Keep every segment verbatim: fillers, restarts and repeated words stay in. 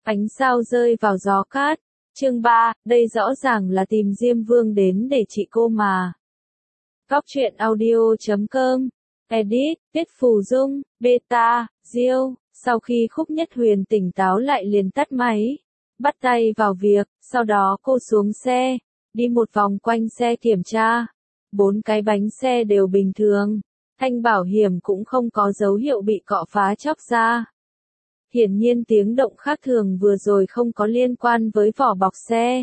Ánh sao rơi vào gió cát. Chương ba, đây rõ ràng là tìm Diêm Vương đến để trị cô mà. Góc truyện audio chấm com. Edit, Tiết Phù Dung, Beta, Diêu. Sau khi Khúc Nhất Huyền tỉnh táo lại liền tắt máy. Bắt tay vào việc, sau đó cô xuống xe. Đi một vòng quanh xe kiểm tra. Bốn cái bánh xe đều bình thường. Thanh bảo hiểm cũng không có dấu hiệu bị cọ phá chóc ra. Hiển nhiên tiếng động khác thường vừa rồi không có liên quan với vỏ bọc xe.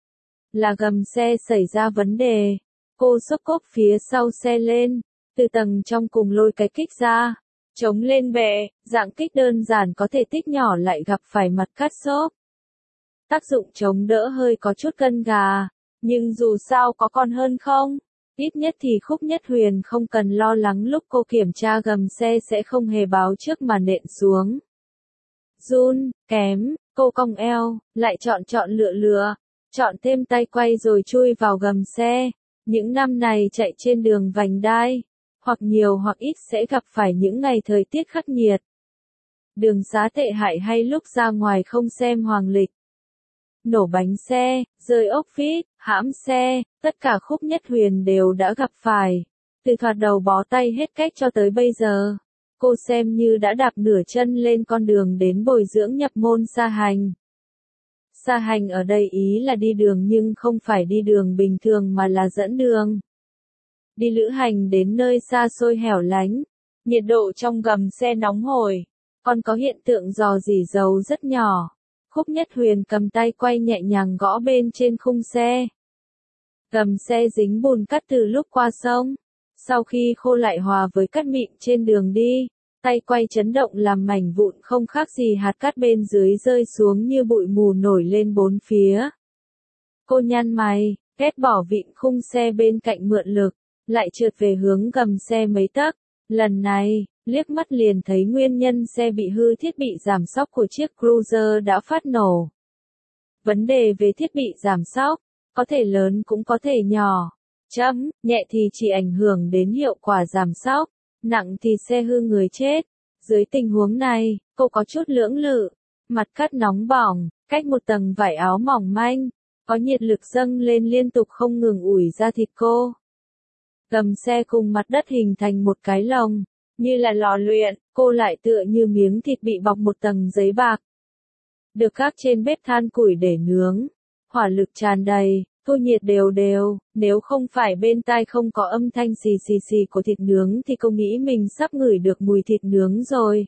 Là gầm xe xảy ra vấn đề. Cô xốc cốp phía sau xe lên, từ tầng trong cùng lôi cái kích ra, chống lên bệ, dạng kích đơn giản có thể tích nhỏ lại gặp phải mặt cắt xốp. Tác dụng chống đỡ hơi có chút cân gà, nhưng dù sao có còn hơn không. Ít nhất thì Khúc Nhất Huyền không cần lo lắng lúc cô kiểm tra gầm xe sẽ không hề báo trước mà nện xuống. Run, kém, cô cong eo, lại chọn chọn lựa lựa, chọn thêm tay quay rồi chui vào gầm xe. Những năm này chạy trên đường vành đai, hoặc nhiều hoặc ít sẽ gặp phải những ngày thời tiết khắc nghiệt. Đường xá tệ hại hay lúc ra ngoài không xem hoàng lịch. Nổ bánh xe, rơi ốc vít, hãm xe, tất cả Khúc Nhất Huyền đều đã gặp phải. Từ thoạt đầu bó tay hết cách cho tới bây giờ, cô xem như đã đạp nửa chân lên con đường đến bồi dưỡng nhập môn sa hành. Sa hành ở đây ý là đi đường nhưng không phải đi đường bình thường mà là dẫn đường. Đi lữ hành đến nơi xa xôi hẻo lánh, nhiệt độ trong gầm xe nóng hổi, còn có hiện tượng rò rỉ dầu rất nhỏ. Khúc Nhất Huyền cầm tay quay nhẹ nhàng gõ bên trên khung xe. Gầm xe dính bùn cát từ lúc qua sông, sau khi khô lại hòa với cát mịn trên đường đi, tay quay chấn động làm mảnh vụn không khác gì hạt cát bên dưới rơi xuống như bụi mù nổi lên bốn phía. Cô nhăn mày, ghét bỏ vịn khung xe bên cạnh mượn lực, lại trượt về hướng gầm xe mấy tấc. Lần này, liếc mắt liền thấy nguyên nhân xe bị hư thiết bị giảm xóc của chiếc Cruiser đã phát nổ. Vấn đề về thiết bị giảm xóc, có thể lớn cũng có thể nhỏ. Chấm, nhẹ thì chỉ ảnh hưởng đến hiệu quả giảm xóc, nặng thì xe hư người chết. Dưới tình huống này, cô có chút lưỡng lự, mặt cát nóng bỏng, cách một tầng vải áo mỏng manh, có nhiệt lực dâng lên liên tục không ngừng ủi ra thịt cô. Gầm xe cùng mặt đất hình thành một cái lồng, như là lò luyện, cô lại tựa như miếng thịt bị bọc một tầng giấy bạc. Được gác trên bếp than củi để nướng, hỏa lực tràn đầy, thôi nhiệt đều đều, nếu không phải bên tai không có âm thanh xì xì xì của thịt nướng thì cô nghĩ mình sắp ngửi được mùi thịt nướng rồi.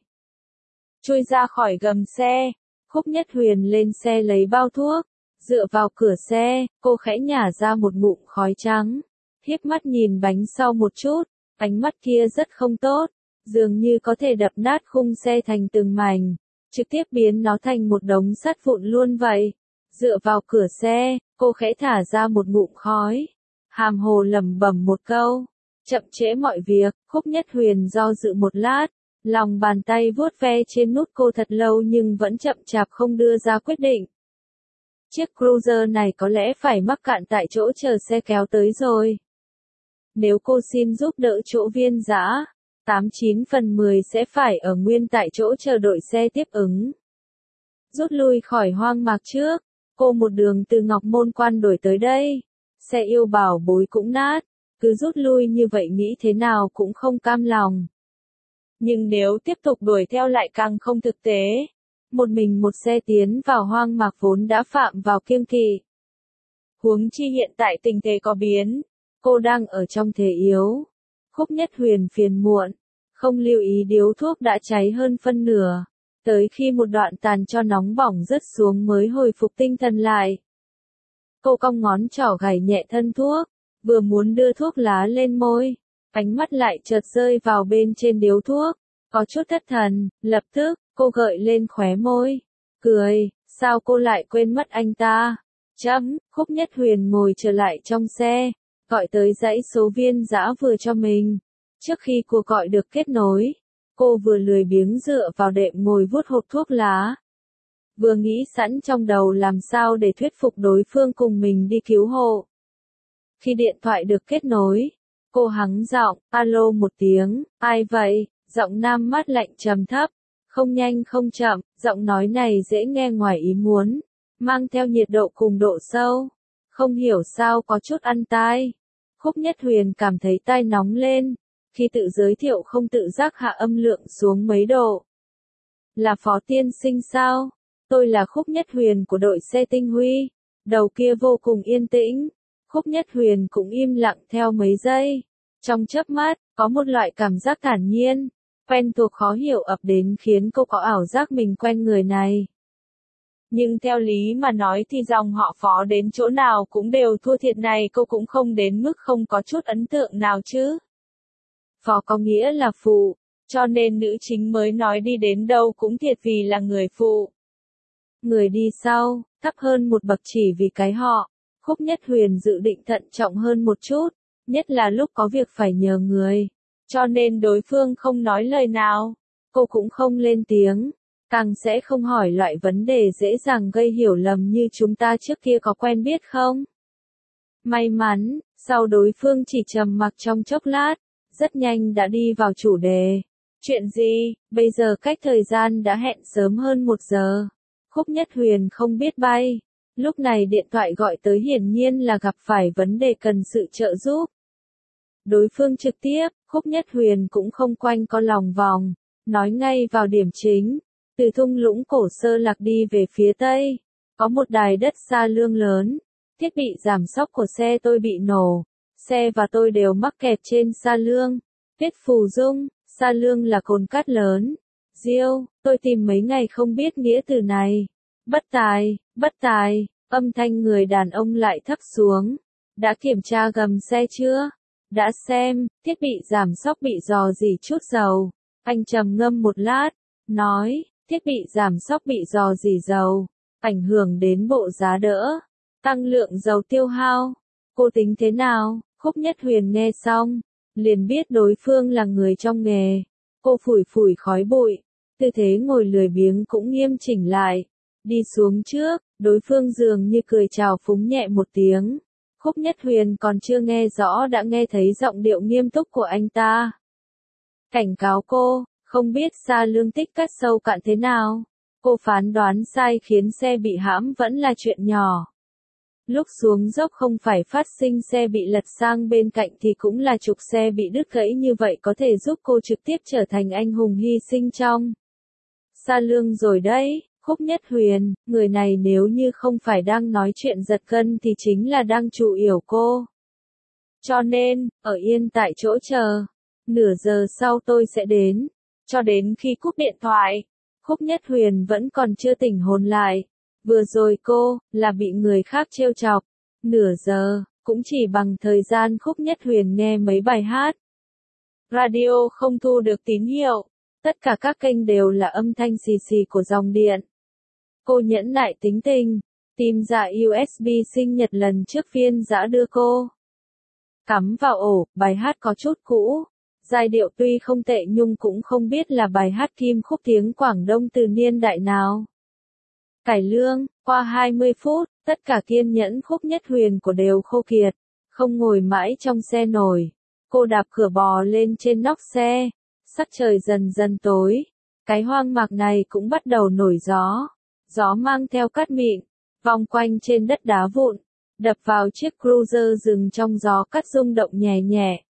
Chui ra khỏi gầm xe, Khúc Nhất Huyền lên xe lấy bao thuốc, dựa vào cửa xe, cô khẽ nhả ra một ngụm khói trắng, hiếp mắt nhìn bánh sau một chút, ánh mắt kia rất không tốt, dường như có thể đập nát khung xe thành từng mảnh, trực tiếp biến nó thành một đống sắt vụn luôn vậy. Dựa vào cửa xe, cô khẽ thả ra một ngụm khói, hàm hồ lẩm bẩm một câu, chậm trễ mọi việc. Khúc Nhất Huyền do dự một lát, lòng bàn tay vuốt ve trên nút cô thật lâu nhưng vẫn chậm chạp không đưa ra quyết định. Chiếc Cruiser này có lẽ phải mắc cạn tại chỗ chờ xe kéo tới rồi. Nếu cô xin giúp đỡ chỗ Viên Dã, tám chín phần mười sẽ phải ở nguyên tại chỗ chờ đội xe tiếp ứng. Rút lui khỏi hoang mạc trước, cô một đường từ Ngọc Môn Quan đổi tới đây. Xe yêu bảo bối cũng nát, cứ rút lui như vậy nghĩ thế nào cũng không cam lòng. Nhưng nếu tiếp tục đuổi theo lại càng không thực tế. Một mình một xe tiến vào hoang mạc vốn đã phạm vào kiêng kỵ. Huống chi hiện tại tình thế có biến, cô đang ở trong thế yếu. Khúc Nhất Huyền phiền muộn, không lưu ý điếu thuốc đã cháy hơn phân nửa. Tới khi một đoạn tàn cho nóng bỏng rớt xuống mới hồi phục tinh thần lại. Cô cong ngón trỏ gảy nhẹ thân thuốc, vừa muốn đưa thuốc lá lên môi, ánh mắt lại chợt rơi vào bên trên điếu thuốc, có chút thất thần, lập tức, cô gợi lên khóe môi, cười, sao cô lại quên mất anh ta? Chấm, Khúc Nhất Huyền ngồi trở lại trong xe, gọi tới dãy số Viên Dã vừa cho mình. Trước khi cuộc gọi được kết nối, cô vừa lười biếng dựa vào đệm ngồi vuốt hộp thuốc lá. Vừa nghĩ sẵn trong đầu làm sao để thuyết phục đối phương cùng mình đi cứu hộ. Khi điện thoại được kết nối, cô hắng giọng, alo một tiếng, ai vậy, giọng nam mát lạnh trầm thấp, Không nhanh không chậm, giọng nói này dễ nghe ngoài ý muốn, mang theo nhiệt độ cùng độ sâu. Không hiểu sao có chút ăn tai. Khúc Nhất Huyền cảm thấy tai nóng lên, khi tự giới thiệu không tự giác hạ âm lượng xuống mấy độ. Là Phó tiên sinh sao? Tôi là Khúc Nhất Huyền của đội xe Tinh Huy. Đầu kia vô cùng yên tĩnh. Khúc Nhất Huyền cũng im lặng theo mấy giây. Trong chớp mắt, có một loại cảm giác thản nhiên, quen thuộc khó hiểu ập đến khiến cô có ảo giác mình quen người này. Nhưng theo lý mà nói thì dòng họ Phó đến chỗ nào cũng đều thua thiệt này, cô cũng không đến mức không có chút ấn tượng nào chứ. Phó có nghĩa là phụ, cho nên nữ chính mới nói đi đến đâu cũng thiệt vì là người phụ. Người đi sau, thấp hơn một bậc chỉ vì cái họ. Khúc Nhất Huyền dự định thận trọng hơn một chút, nhất là lúc có việc phải nhờ người. Cho nên đối phương không nói lời nào, cô cũng không lên tiếng, càng sẽ không hỏi loại vấn đề dễ dàng gây hiểu lầm như chúng ta trước kia có quen biết không. May mắn, sau đối phương chỉ trầm mặc trong chốc lát, rất nhanh đã đi vào chủ đề. Chuyện gì, bây giờ cách thời gian đã hẹn sớm hơn một giờ. Khúc Nhất Huyền không biết bay. Lúc này điện thoại gọi tới hiển nhiên là gặp phải vấn đề cần sự trợ giúp. Đối phương trực tiếp, Khúc Nhất Huyền cũng không quanh co lòng vòng, nói ngay vào điểm chính. Từ thung lũng Cổ Sơ Lạc đi về phía tây, có một đài đất sa lương lớn. Thiết bị giảm xóc của xe tôi bị nổ, xe và tôi đều mắc kẹt trên sa lương. Viết phù dung, sa lương là cồn cát lớn. Diêu, tôi tìm mấy ngày không biết nghĩa từ này. Bất tài, bất tài, âm thanh người đàn ông lại thấp xuống. Đã kiểm tra gầm xe chưa? Đã xem, thiết bị giảm xóc bị rò rỉ chút dầu. Anh trầm ngâm một lát, nói, thiết bị giảm xóc bị rò rỉ dầu, ảnh hưởng đến bộ giá đỡ, tăng lượng dầu tiêu hao. Cô tính thế nào? Khúc Nhất Huyền nghe xong, liền biết đối phương là người trong nghề. Cô phủi phủi khói bụi, tư thế ngồi lười biếng cũng nghiêm chỉnh lại. Đi xuống trước, đối phương dường như cười chào phúng nhẹ một tiếng. Khúc Nhất Huyền còn chưa nghe rõ đã nghe thấy giọng điệu nghiêm túc của anh ta. Cảnh cáo cô, không biết sa lương tích cắt sâu cạn thế nào. Cô phán đoán sai khiến xe bị hãm vẫn là chuyện nhỏ. Lúc xuống dốc không phải phát sinh xe bị lật sang bên cạnh thì cũng là trục xe bị đứt gãy, như vậy có thể giúp cô trực tiếp trở thành anh hùng hy sinh trong sa lương rồi đấy. Khúc Nhất Huyền, người này nếu như không phải đang nói chuyện giật gân thì chính là đang chủ yểu cô. Cho nên, ở yên tại chỗ chờ. Nửa giờ sau tôi sẽ đến. Cho đến khi cúp điện thoại, Khúc Nhất Huyền vẫn còn chưa tỉnh hồn lại. Vừa rồi cô, là bị người khác trêu chọc. Nửa giờ, cũng chỉ bằng thời gian Khúc Nhất Huyền nghe mấy bài hát. Radio không thu được tín hiệu. Tất cả các kênh đều là âm thanh xì xì của dòng điện. Cô nhẫn nại tính tình, tìm ra u ét bê sinh nhật lần trước phiên giã đưa cô. Cắm vào ổ, bài hát có chút cũ. Giai điệu tuy không tệ nhưng cũng không biết là bài hát kim khúc tiếng Quảng Đông từ niên đại nào. Cải lương, qua hai mươi phút, tất cả kiên nhẫn Khúc Nhất Huyền của đều khô kiệt. Không ngồi mãi trong xe nổi. Cô đạp cửa bò lên trên nóc xe. Sắc trời dần dần tối. Cái hoang mạc này cũng bắt đầu nổi gió. Gió mang theo cát mịn, vòng quanh trên đất đá vụn, đập vào chiếc cruiser dừng trong gió cát rung động nhẹ nhẹ.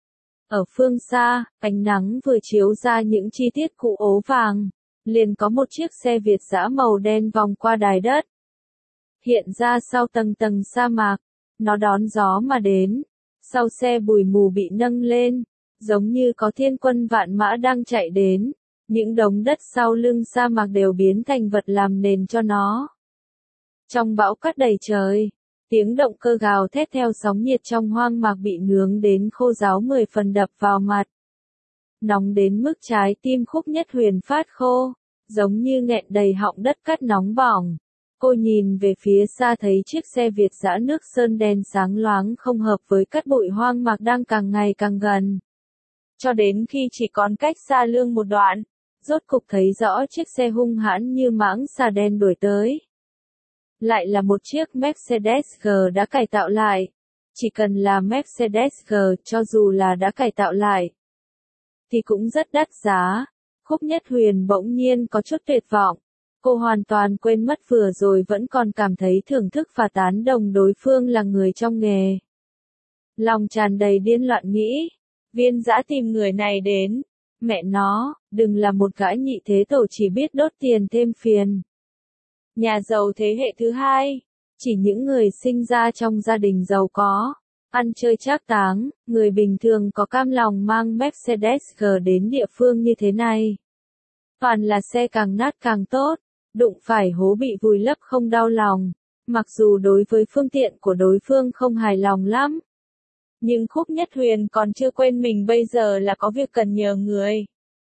Ở phương xa, ánh nắng vừa chiếu ra những chi tiết cũ ố vàng, liền có một chiếc xe Việt dã màu đen vòng qua đài đất. Hiện ra sau tầng tầng sa mạc, nó đón gió mà đến. Sau xe bụi mù bị nâng lên, giống như có thiên quân vạn mã đang chạy đến. Những đống đất sau lưng sa mạc đều biến thành vật làm nền cho nó. Trong bão cát đầy trời, tiếng động cơ gào thét theo sóng nhiệt trong hoang mạc bị nướng đến khô ráo mười phần đập vào mặt. Nóng đến mức trái tim Khúc Nhất Huyền phát khô, giống như nghẹn đầy họng đất cát nóng bỏng. Cô nhìn về phía xa thấy chiếc xe Việt dã nước sơn đen sáng loáng không hợp với cát bụi hoang mạc đang càng ngày càng gần. Cho đến khi chỉ còn cách sa lương một đoạn, rốt cục thấy rõ chiếc xe hung hãn như mãng xà đen đuổi tới. Lại là một chiếc Mercedes-G đã cải tạo lại. Chỉ cần là Mercedes-G, cho dù là đã cải tạo lại, thì cũng rất đắt giá. Khúc Nhất Huyền bỗng nhiên có chút tuyệt vọng. Cô hoàn toàn quên mất vừa rồi vẫn còn cảm thấy thưởng thức và tán đồng đối phương là người trong nghề. Lòng tràn đầy điên loạn nghĩ, Viên Dã tìm người này đến. Mẹ nó, đừng là một gã nhị thế tổ chỉ biết đốt tiền thêm phiền. Nhà giàu thế hệ thứ hai, chỉ những người sinh ra trong gia đình giàu có, ăn chơi trác táng, người bình thường có cam lòng mang Mercedes-G đến địa phương như thế này. Toàn là xe càng nát càng tốt, đụng phải hố bị vùi lấp không đau lòng, mặc dù đối với phương tiện của đối phương không hài lòng lắm. Nhưng Khúc Nhất Huyền còn chưa quên mình bây giờ là có việc cần nhờ người.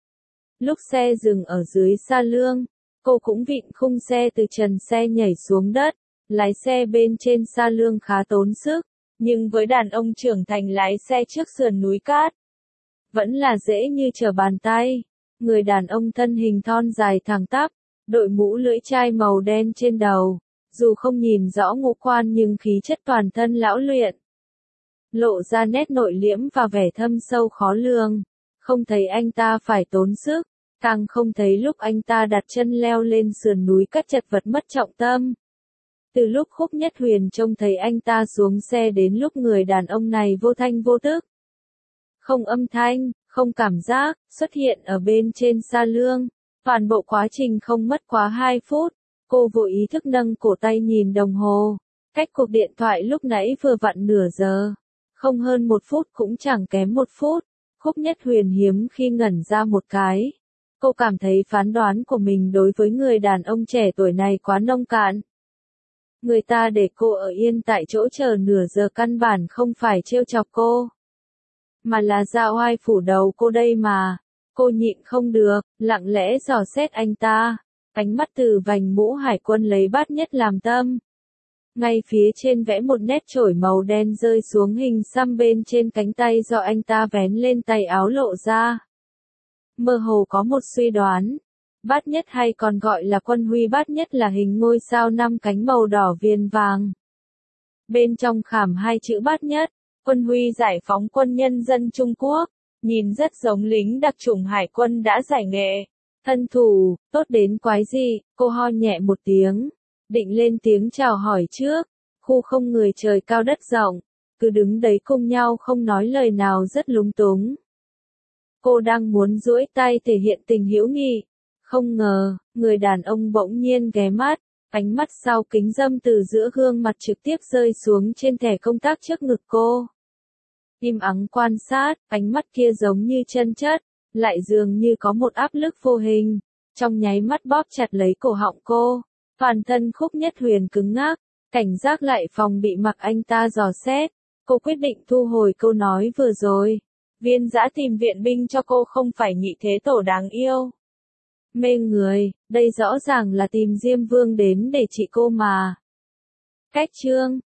Lúc xe dừng ở dưới Sa Lương, cô cũng vịn khung xe từ trần xe nhảy xuống đất, lái xe bên trên Sa Lương khá tốn sức, nhưng với đàn ông trưởng thành lái xe trước sườn núi cát, vẫn là dễ như trở bàn tay. Người đàn ông thân hình thon dài thẳng tắp, đội mũ lưỡi chai màu đen trên đầu, dù không nhìn rõ ngũ quan nhưng khí chất toàn thân lão luyện, lộ ra nét nội liễm và vẻ thâm sâu khó lường. Không thấy anh ta phải tốn sức, càng không thấy lúc anh ta đặt chân leo lên sườn núi cát chật vật mất trọng tâm. Từ lúc Khúc Nhất Huyền trông thấy anh ta xuống xe đến lúc người đàn ông này vô thanh vô tức, không âm thanh, không cảm giác, xuất hiện ở bên trên Sa Lương. Toàn bộ quá trình không mất quá hai phút, cô vô ý thức nâng cổ tay nhìn đồng hồ. Cách cuộc điện thoại lúc nãy vừa vặn nửa giờ. Không hơn một phút cũng chẳng kém một phút. Khúc Nhất Huyền hiếm khi ngẩn ra một cái. Cô cảm thấy phán đoán của mình đối với người đàn ông trẻ tuổi này quá nông cạn. Người ta để cô ở yên tại chỗ chờ nửa giờ căn bản không phải trêu chọc cô, mà là ra oai phủ đầu cô đây mà. Cô nhịn không được, lặng lẽ dò xét anh ta, ánh mắt từ vành mũ hải quân lấy Bát Nhất làm tâm. Ngay phía trên vẽ một nét chổi màu đen rơi xuống hình xăm bên trên cánh tay do anh ta vén lên tay áo lộ ra. Mơ hồ có một suy đoán, Bát Nhất hay còn gọi là Quân Huy Bát Nhất là hình ngôi sao năm cánh màu đỏ viền vàng. Bên trong khảm hai chữ Bát Nhất, Quân Huy giải phóng quân nhân dân Trung Quốc, nhìn rất giống lính đặc chủng hải quân đã giải nghệ. Thân thủ, tốt đến quái gì, cô ho nhẹ một tiếng, định lên tiếng chào hỏi trước. Khu không người trời cao đất rộng, cứ đứng đấy cùng nhau không nói lời nào rất lúng túng. Cô đang muốn duỗi tay thể hiện tình hữu nghị, không ngờ, người đàn ông bỗng nhiên ghé mắt, ánh mắt sau kính râm từ giữa gương mặt trực tiếp rơi xuống trên thẻ công tác trước ngực cô. Im ắng quan sát, ánh mắt kia giống như chân chất, lại dường như có một áp lực vô hình, trong nháy mắt bóp chặt lấy cổ họng cô. Toàn thân Khúc Nhất Huyền cứng ngắc, cảnh giác lại phòng bị mặc anh ta dò xét. Cô quyết định thu hồi câu nói vừa rồi. Viên Dã tìm viện binh cho cô không phải nhị thế tổ đáng yêu. Mê người, đây rõ ràng là tìm Diêm Vương đến để trị cô mà. Cách chương